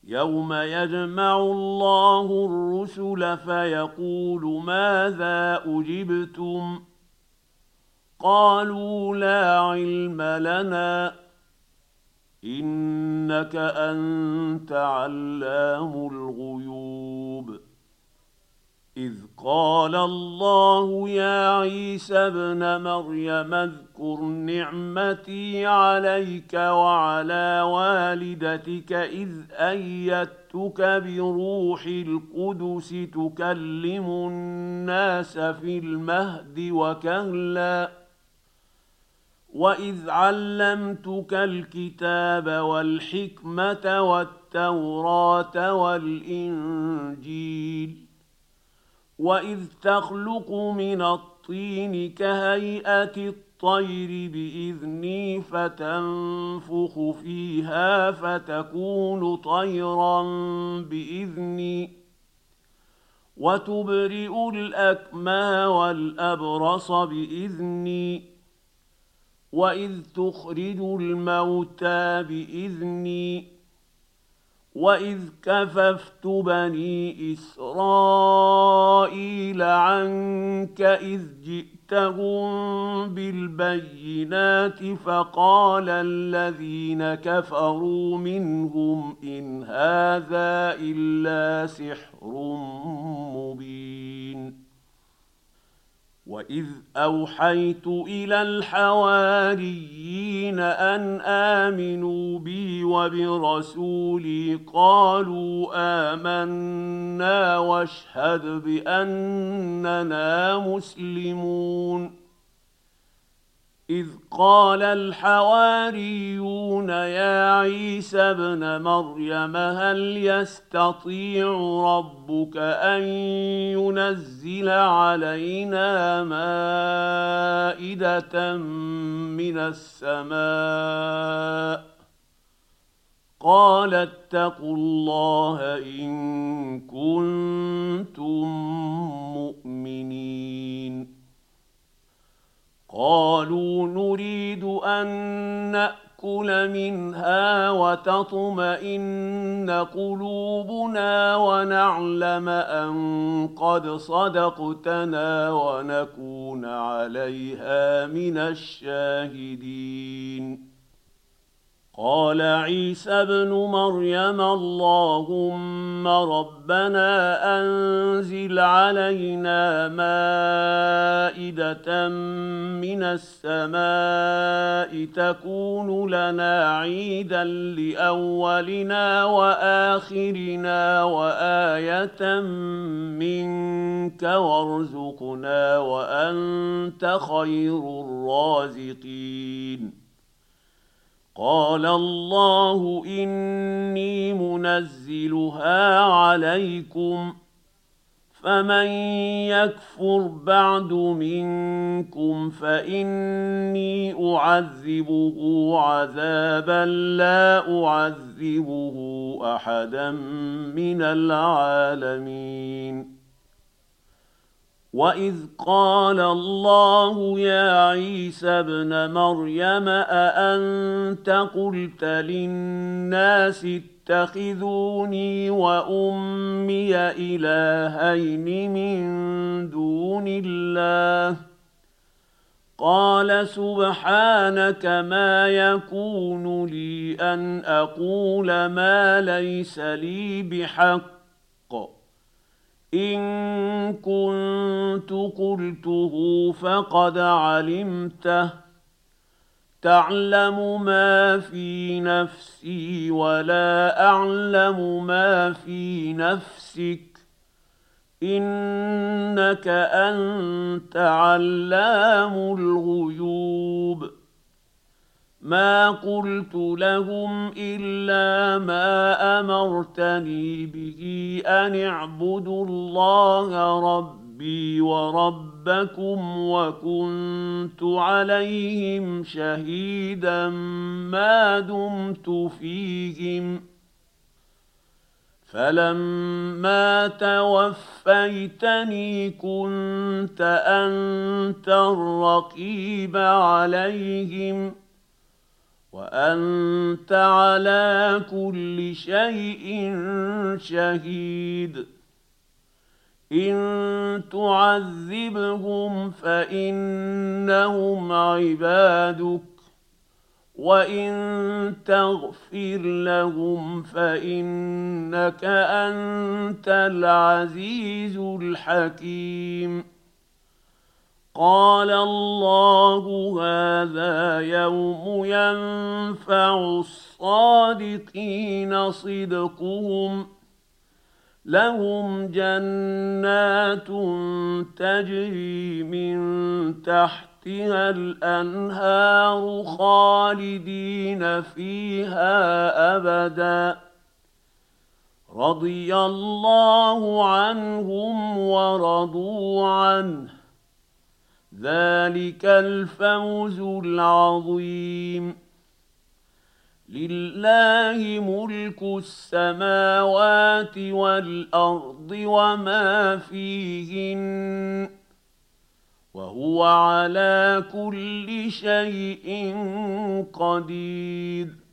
يوم يجمع الله الرسل فيقول ماذا أجبتم قالوا لا علم لنا إنك أنت علام الغيوب إذ قال الله يا عيسى ابن مريم اذكر نعمتي عليك وعلى والدتك إذ أيدتك بروح القدس تكلم الناس في المهد وكهلا وإذ علمتك الكتاب والحكمة والتوراة والإنجيل وإذ تخلق من الطين كهيئة الطير بإذني فتنفخ فيها فتكون طيرا بإذني وتبرئ الأكمى والأبرص بإذني وإذ تخرج الموتى بإذني وإذ كففت بني إسرائيل عنك إذ جئتهم بالبينات فقال الذين كفروا منهم إن هذا إلا سحر مبين وإذ أوحيت إلى الحواريين أن آمنوا بي وبرسولي قالوا آمنا واشهد بأننا مسلمون إذ قال الحواريون يا عيسى ابن مريم هل يستطيع ربك أن ينزل علينا مائدة من السماء قال اتقوا الله إن كنتم مؤمنين قالوا نريد أن نأكل منها وتطمئن قلوبنا ونعلم أن قد صدقتنا ونكون عليها من الشاهدين قال عيسى ابن مريم اللهم ربنا أنزل علينا مائدة من السماء تكون لنا عيدا لأولنا وآخرنا وآية منك وارزقنا وأنت خير الرازقين قال الله إني منزلها عليكم فمن يكفر بعد منكم فإني أعذبه عذابا لا أعذبه أحدا من العالمين وإذ قال الله يا عيسى ابن مريم أأنت قلت للناس اتخذوني وأمي إلهين من دون الله قال سبحانك ما يكون لي أن أقول ما ليس لي بحق إن كنت قلته فقد علمته تعلم ما في نفسي ولا أعلم ما في نفسك إنك أنت علام الغيوب ما قلت لهم إلا ما أمرتني به أن اعبدوا الله ربي وربكم وكنت عليهم شهيدا ما دمت فيهم فلما توفيتني كنت أنت الرقيب عليهم وأنت على كل شيء شهيد إن تعذبهم فإنهم عبادك وإن تغفر لهم فإنك أنت العزيز الحكيم قال الله هذا يوم ينفع الصادقين صدقهم لهم جنات تجري من تحتها الأنهار خالدين فيها أبدا رضي الله عنهم ورضوا عنه ذلك الفوز العظيم لله ملك السماوات والأرض وما فيهن وهو على كل شيء قدير